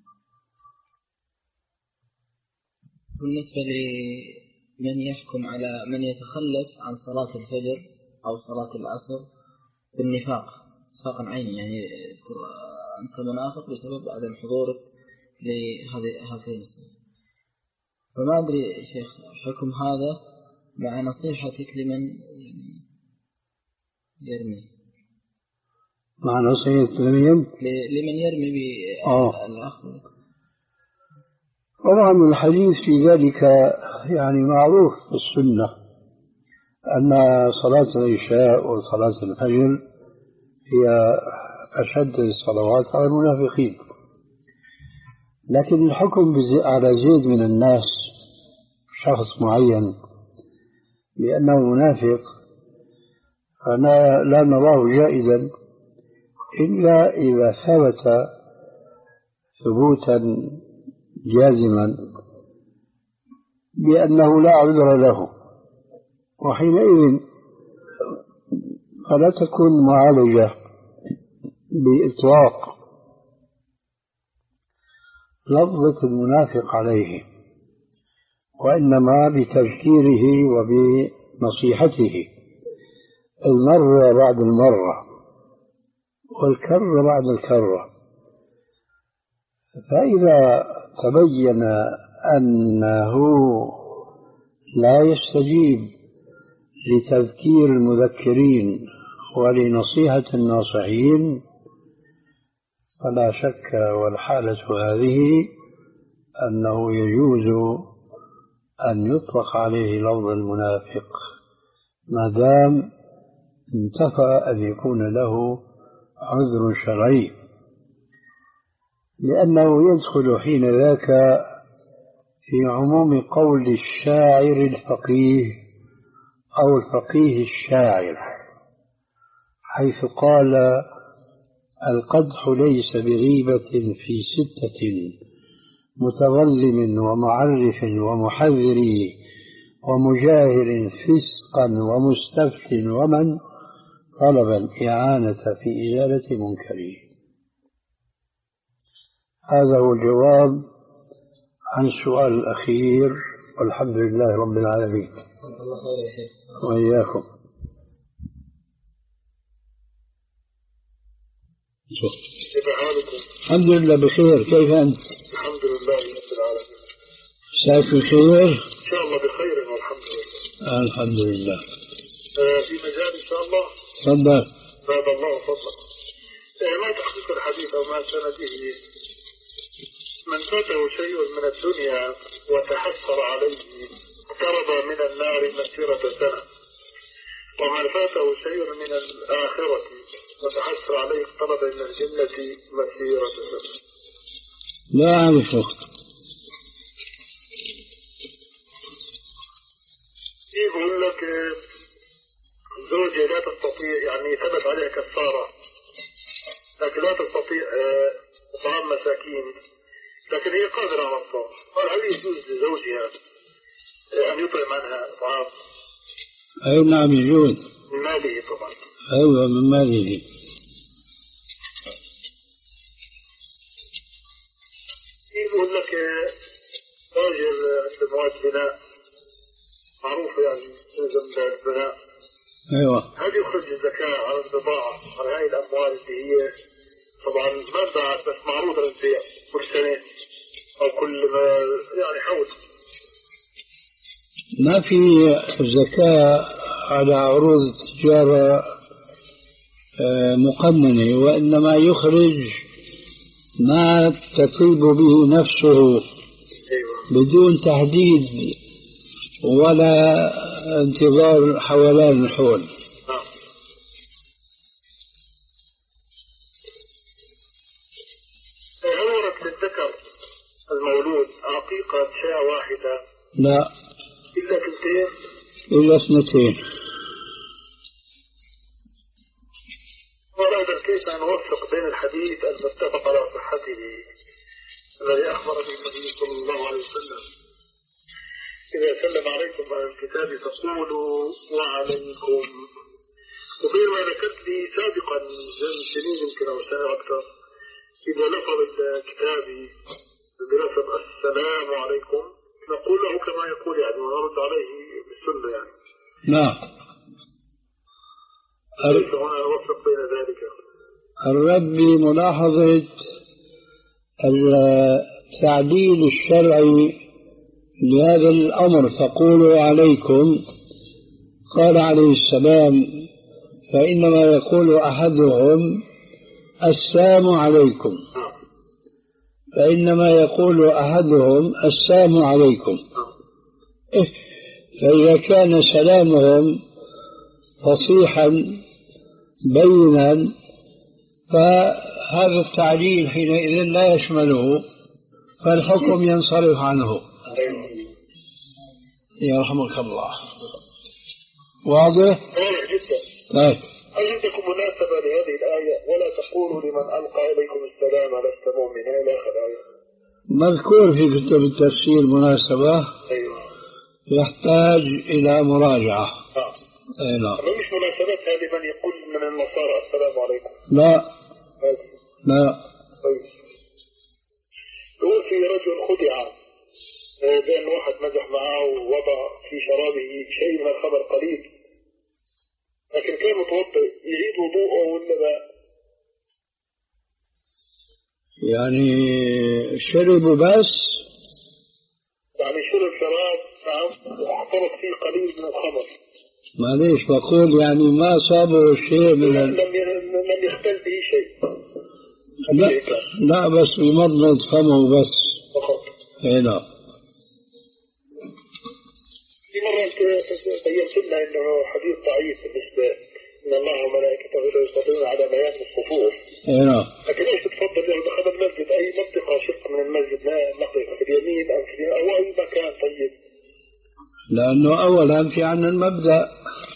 بالنسبة لمن يحكم على من يتخلف عن صلاة الفجر أو صلاة العصر بالنفاق نفاقا عيني، يعني أنت منافق بسبب عدم حضورك لهذه هاتين الصلاة، فما أدري شيخ حكم هذا مع نصيحتك لمن يرمي، مع نصيحة لمن لمن يرمي بالأخذ. طبعا الحديث في ذلك يعني معروف في السنة أن صلاة العشاء وصلاة الفجر هي أشد الصلوات على المنافقين، لكن الحكم على زيد من الناس شخص معين لأنه منافق فلا لا نراه جائزا إلا إذا ثبت ثبوتا جازما بأنه لا عذر له، وحينئذ فلا تكون معالجة بإطلاق لفظة المنافق عليه، وإنما بتذكيره وبنصيحته المرة بعد المرة والكرة بعد الكرة. فإذا تبين أنه لا يستجيب لتذكير المذكرين ولنصيحة الناصحين فلا شك والحالة هذه أنه يجوز أن يطلق عليه لفظ المنافق ما دام انتفى أن يكون له عذر شرعي، لأنه يدخل حين ذاك في عموم قول الشاعر الفقيه أو الفقيه الشاعر، حيث قال: القدح ليس بغيبة في ستة متظلم ومعرف ومحذر ومجاهر فسقا ومستفت ومن طلب الإعانة في إزالة منكره. هذا هو الجواب عن السؤال الأخير، والحمد لله رب العالمين. وإياكم. الحمد لله بخير، كيف أنت؟ الحمد لله رب العالمين. شايف بخير؟ إن شاء الله بخير والحمد لله. الحمد لله. آه في مجال إن شاء الله. تفضل. بارك الله فضلك. آه ما تحقيق الحديث أو ما سنده من فاته شيء من الدنيا وتحسر عليه اقترب من النار مسيرة سنة، ومن فاته شيء من الآخرة وتحسر عليه اقترب من الجنة مسيرة سنة. لا أعرف. يقول لك زوجة لا تستطيع، يعني ثبت عليها كفارة لكن لا تستطيع إطعام مساكين، لكن هي قادرة على الطعام، هل يجوز لزوجها أن يطعم عنها طعام؟ أي نعم يجوز. من ماله طبعا. أيوة من ماله. يقول لك راجل عنده مواد بناء معروفة يعني لازم البناء. أيوة. هل يخرج الزكاة على البضاعة على هاي الأموال اللي هي طبعا ما باعت بس معروضة للبيع كل سنة أو كل ما يعني حول؟ ما في زكاة على عروض التجارة مقننة، وإنما يخرج ما تطيب به نفسه بدون تحديد ولا انتظار حولان الحول. هل ورد للذكر المولود عقيقة شاة واحدة؟ لا، إلا اثنتين. إلا اثنتين. وهذا كيف نوفق بين الحديث المتفق على صحته الذي أخبر به النبي صلى الله عليه وسلم إذا سلم عليكم أهل الكتاب فقولوا وعليكم، وغير ما ذكرت لي سابقا من سنين يمكن أو سنة أكثر إذا لفظ الكتابي بلفظ السلام عليكم نقول له كما يقول يعني ونرد عليه بالسنة يعني. نعم. كيف هنا نوفق بين ذلك؟ الرد بملاحظة التعديل الشرعي لهذا الأمر فقولوا عليكم. قال عليه السلام فإنما يقول أحدهم السلام عليكم، فإنما يقول أحدهم السلام عليكم. فإذا كان سلامهم فصيحا بينا فهذا التعليل حينئذ لا يشمله، فالحكم ينصرف عنه. يرحمك الله. واضح؟ واضح جدا. طيب. هل عندكم مناسبة لهذه الآية ولا تقولوا لمن ألقى إليكم السلام لست مؤمنا إلى آخر الآية؟ مذكور في كتب التفسير مناسبة. أيوة. يحتاج إلى مراجعة. آه. أي نعم. ما مش مناسبات هذه من يقول من النصارى السلام عليكم؟ لا. لا. طيب. يقول في رجل خدع بأن واحد مزح معه ووضع في شرابه شيء من الخمر قليل، لكن كان متوضئ، يعيد وضوءه ولا لا؟ يعني شرب بس؟ يعني شرب شراب نعم واحترق فيه قليل من الخمر. معليش بقول يعني ما صابه شيء من لم لم يختل به شيء. لا لا بس يمضمض فمه بس فقط. اي نعم. في مرة بينت لنا انه حديث ضعيف بالنسبة ان الله وملائكته يصلون على بيان الصفوف. اي نعم. لكن ايش تفضل لو دخل المسجد اي منطقة شق من المسجد لا نقف في اليمين ام في او اي مكان طيب؟ لانه اولا في عنا المبدأ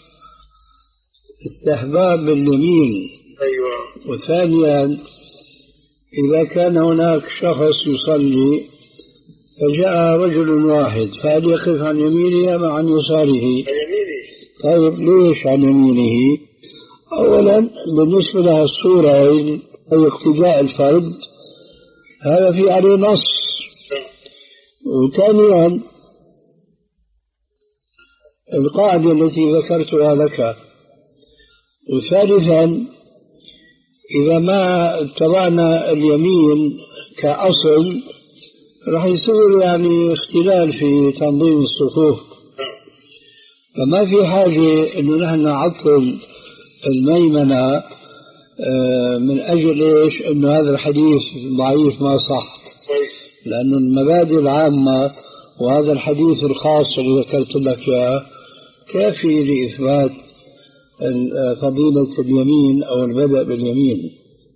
استحباب اليمين. ايوه. وثانيا إذا كان هناك شخص يصلي فجاء رجل واحد فهل يقف عن يمينه أم عن يساره؟ عن يمينه. طيب ليش عن يمينه؟ أولا بالنسبة لها الصورة أي اقتداء الفرد هذا في عليه نص. وثانيا القاعدة التي ذكرتها لك. وثالثا إذا ما اتبعنا اليمين كأصل راح يصير يعني اختلال في تنظيم الصفوف، فما في حاجة إنه نحن نعطل الميمنة من أجل إيش إنه هذا الحديث ضعيف ما صح، لأن المبادئ العامة وهذا الحديث الخاص اللي ذكرت لك إياه كافي لإثبات فضيلة اليمين أو البدء باليمين.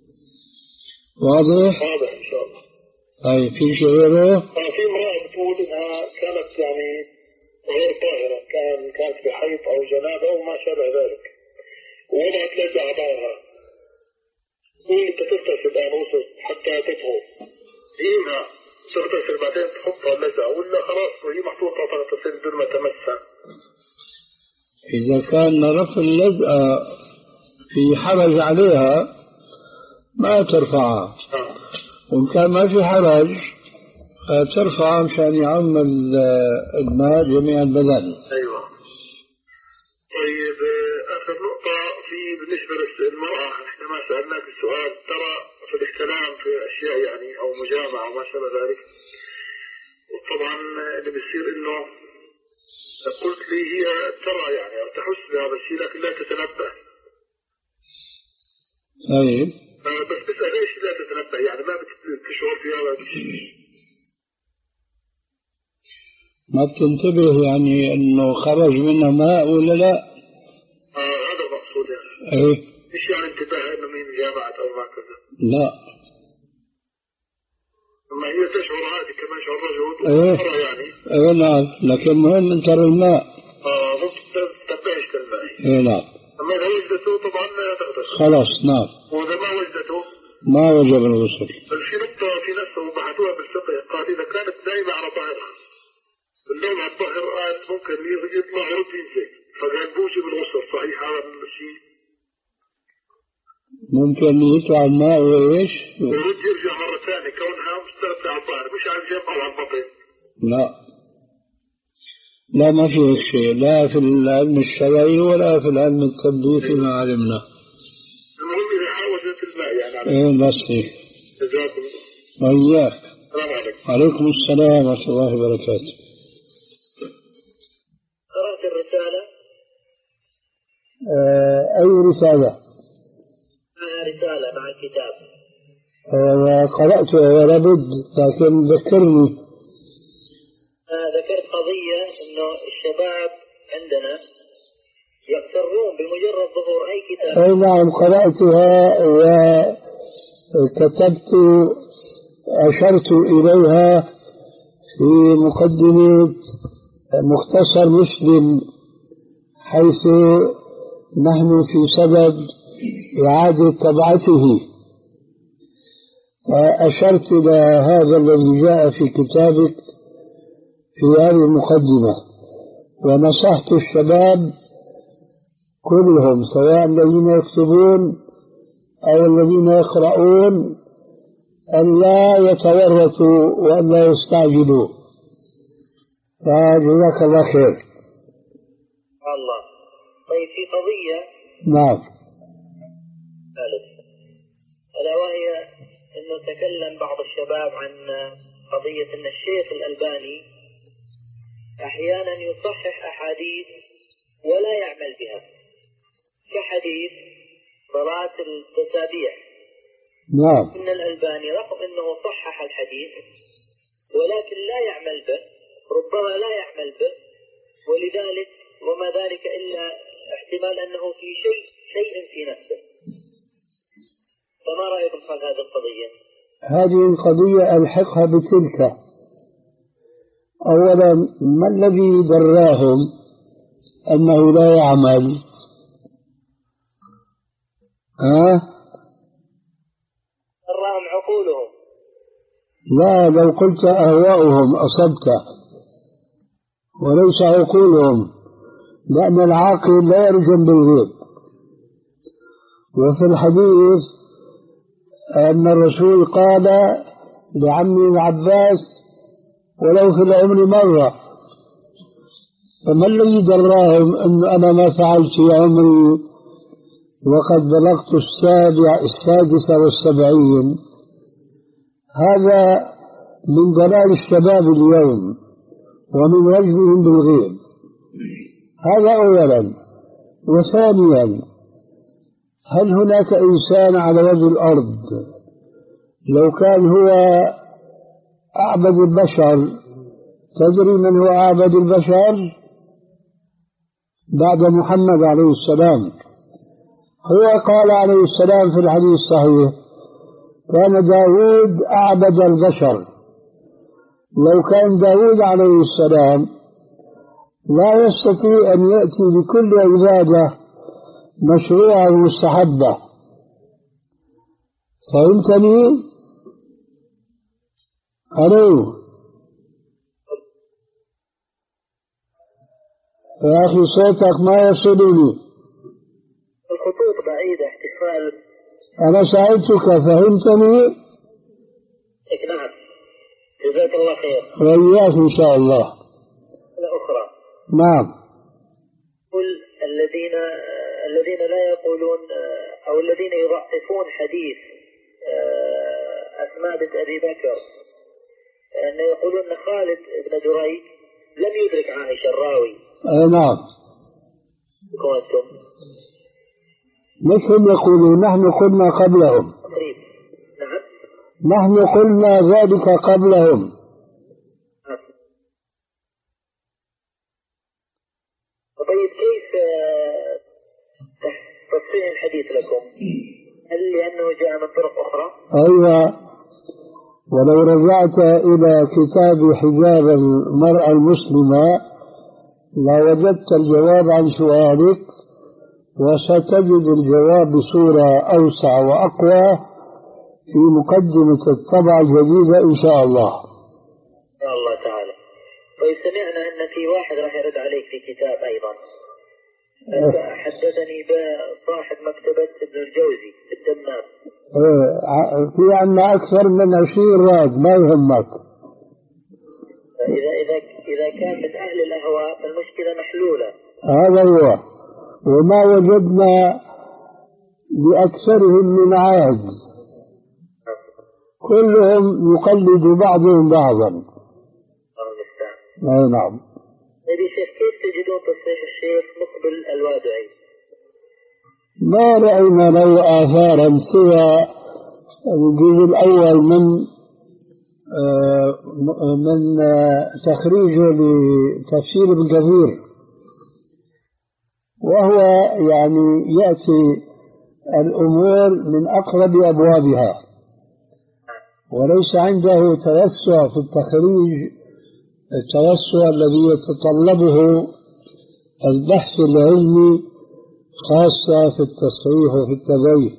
واضح؟ واضح إن شاء الله. طيب في شيء غيره؟ في امرأة بتقول إنها كانت يعني غير طاهرة، كان كانت بحيض أو جنابة أو ما شابه ذلك، ووضعت لها أعضائها هي أنت تغتسل الآن وصلت حتى تطهر هنا تغتسل بعدين تحطها لزقة ولا خلاص وهي محطوطة تغتسل بدون ما تمسها؟ إذا كان رفع اللزقة في حرج عليها ما ترفعها، وإن كان ما في حرج ترفعها مشان يعم الماء جميع البدن. أيوة. طيب آخر نقطة في بالنسبة للمرأة، إحنا ما سألناك السؤال، ترى في الاحتلام في أشياء يعني أو مجامعة وما شابه ذلك، وطبعا اللي بيصير إنه قلت لي هي ترى يعني أو تحس بهذا الشيء لكن لا تتنبه. طيب. بس بسأل ليش لا تتنبه يعني ما بتشعر في هذا الشيء؟ ما بتنتبه يعني انه خرج منها ماء ولا لا؟ آه هذا المقصود يعني. ايه. ايش يعني انتباه انه مين جامعت او ما كذا؟ لا. اما هي تشعر عادي كما يشعر الرجل. ايه. يعني. ايه نعم، لكن مهم ان ترى الماء. اه ممكن تنتبهش للماء. ايه نعم. اما اذا وجدته طبعا لا تغتسل. خلاص نعم. واذا ما وجدته؟ ما وجب الغسل. بل في نقطة في ناس بحثوها بالفقه قال اذا كانت دائما على ظهرها باللون على الظهر قال ممكن يطلع يرد ينزل فقال بوجب الغسل، صحيح هذا الشيء؟ ممكن يطلع الماء وايش؟ ويرد يرجع مرة ثانية كونها مستغطية على الظهر مش على الجنب او على البطن. لا لا ما في هيك شيء، لا في العلم الشرعي ولا في العلم التطبيقي ما علمنا. المهم اذا حاولت الماء يعني. ايه بس هيك. جزاكم الله. وإياك. السلام عليكم. وعليكم السلام ورحمة الله وبركاته. قرأت الرسالة؟ آه أي رسالة؟ آه رسالة مع الكتاب. آه قرأتها ولا بد، لكن ذكرني. آه ذكرت قضية إنه الشباب عندنا يغترون بمجرد ظهور أي كتاب. أي نعم قرأتها وكتبت أشرت إليها في مقدمة مختصر مسلم، حيث نحن في صدد إعادة طبعته، فأشرت إلى هذا الذي جاء في كتابك في هذه المقدمة، ونصحت الشباب كلهم سواء الذين يكتبون أو الذين يقرؤون أن لا يتورطوا وأن لا يستعجلوا. فجزاك الله خير. الله. طيب في قضية. نعم. ثالث. ألا وهي أنه تكلم بعض الشباب عن قضية أن الشيخ الألباني أحيانا يصحح أحاديث ولا يعمل بها، كحديث صلاة التسابيح. نعم. إن الألباني رغم أنه صحح الحديث ولكن لا يعمل به، ربما لا يعمل به، ولذلك وما ذلك إلا احتمال أنه في شيء شيء في نفسه. فما رأيكم في هذه القضية؟ هذه القضية ألحقها بتلك. أولا ما الذي دراهم أنه لا يعمل؟ ها؟ دراهم عقولهم. لا، لو قلت أهواؤهم أصبت، وليس عقولهم، لأن العاقل لا يرجم بالغيب. وفي الحديث أن الرسول قال لعمي العباس ولو في العمر مرة، فما الذي دراهم أن أنا ما فعلت في عمري وقد بلغت السابع السادسة والسبعين؟ هذا من دلال الشباب اليوم ومن رجلهم بالغيب. هذا أولا. وثانيا، هل هناك إنسان على وجه الأرض لو كان هو أعبد البشر، تدري من هو أعبد البشر بعد محمد عليه السلام؟ هو قال عليه السلام في الحديث الصحيح: كان داود أعبد البشر. لو كان داود عليه السلام لا يستطيع أن يأتي بكل عبادة مشروعة ومستحبة، فهمتني؟ ألو يا أخي صوتك ما يصلني. الخطوط بعيدة احتفال. أنا سألتك فهمتني؟ نعم جزاك الله خير. وإياك إن شاء الله. الأخرى نعم. قل الذين الذين لا يقولون أو الذين يضعفون حديث أسماء بنت أبي بكر أن يقولون أن خالد بن دريد لم يدرك عائشة الراوي. أي نعم. كنتم مثل يقولون نحن قلنا قبلهم. قريب. نعم. نحن قلنا ذلك قبلهم. طيب كيف تصحيح الحديث لكم؟ هل لأنه جاء من طرق أخرى؟ أيوة. ولو رجعت إلى كتاب حجاب المرأة المسلمة لوجدت الجواب عن سؤالك، وستجد الجواب بصورة أوسع وأقوى في مقدمة الطبعة الجديدة إن شاء الله. إن شاء الله تعالى. طيب سمعنا أن في واحد راح يرد عليك في كتاب أيضا. حدثني بصاحب مكتبة ابن الجوزي في الدمام. في عنا أكثر من عشرين راد ما يهمك. إذا إذا إذا كان من أهل الأهواء فالمشكلة محلولة. هذا هو. وما وجدنا لأكثرهم من عاد، كلهم يقلد بعضهم بعضا. أي نعم. نبي شيخ كيف تجدون تصحيح الشيخ مقبل الوادعي؟ ما رأينا له آثارا سوى الجزء الأول من من تخريجه لتفسير ابن كثير، وهو يعني يأتي الأمور من أقرب أبوابها، وليس عنده توسع في التخريج التوسع الذي يتطلبه البحث العلمي، خاصة في التصحيح وفي التبين.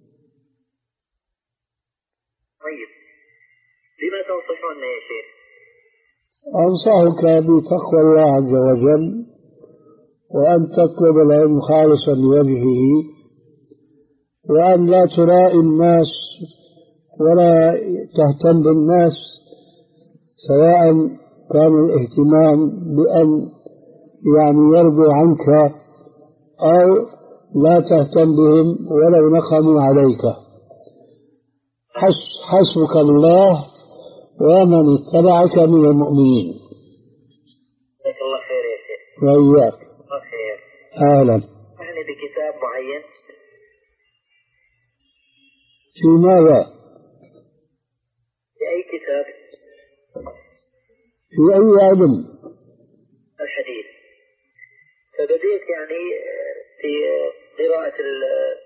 طيب لما تنصحون يا شيخ؟ أنصحك بتقوى الله عز وجل، وأن تطلب العلم خالصا لوجهه، وأن لا ترائي الناس ولا تهتم بالناس، سواء كان الاهتمام بأن يعني يرضوا عنك أو لا تهتم بهم ولو نقموا عليك. حسبك الله ومن اتبعك من المؤمنين. جزاك الله خير يا شيخ. وإياك. الله خير. أهلا. يعني بكتاب معين. في ماذا؟ في أي كتاب؟ في أي علم؟ الحديث. فبديت يعني في قراءة ال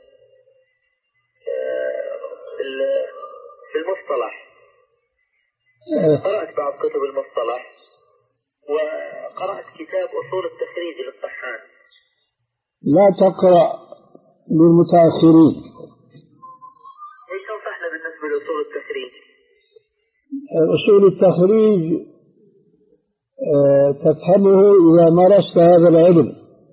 في المصطلح. قرأت بعض كتب المصطلح، وقرأت كتاب أصول التخريج للطحان. لا تقرأ للمتأخرين. ايش تنصحنا بالنسبة لأصول التخريج؟ أصول التخريج تفهمه إذا مارست هذا العلم،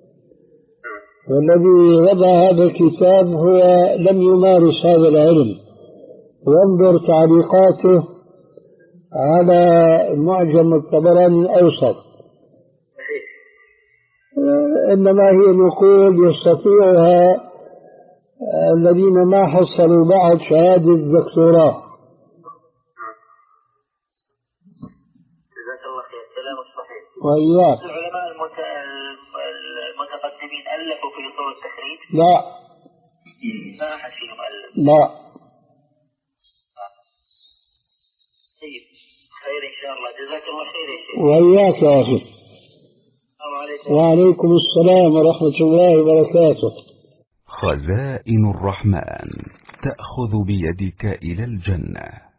والذي وضع هذا الكتاب هو لم يمارس هذا العلم. وانظر تعليقاته على معجم الطبراني الأوسط، إنما هي نقول يستطيعها الذين ما حصلوا بعد شهادة الدكتوراه. جزاك الله خير. كلام صحيح. وإياك. العلماء المتقدمين ألفوا في أصول التخريج؟ لا. ما أحد فيهم ألف. لا. طيب خير إن شاء الله. جزاك الله خير يا شيخ. وإياك يا أخي. وعليكم. وعليكم السلام ورحمة الله وبركاته. خزائن الرحمن تأخذ بيدك إلى الجنة.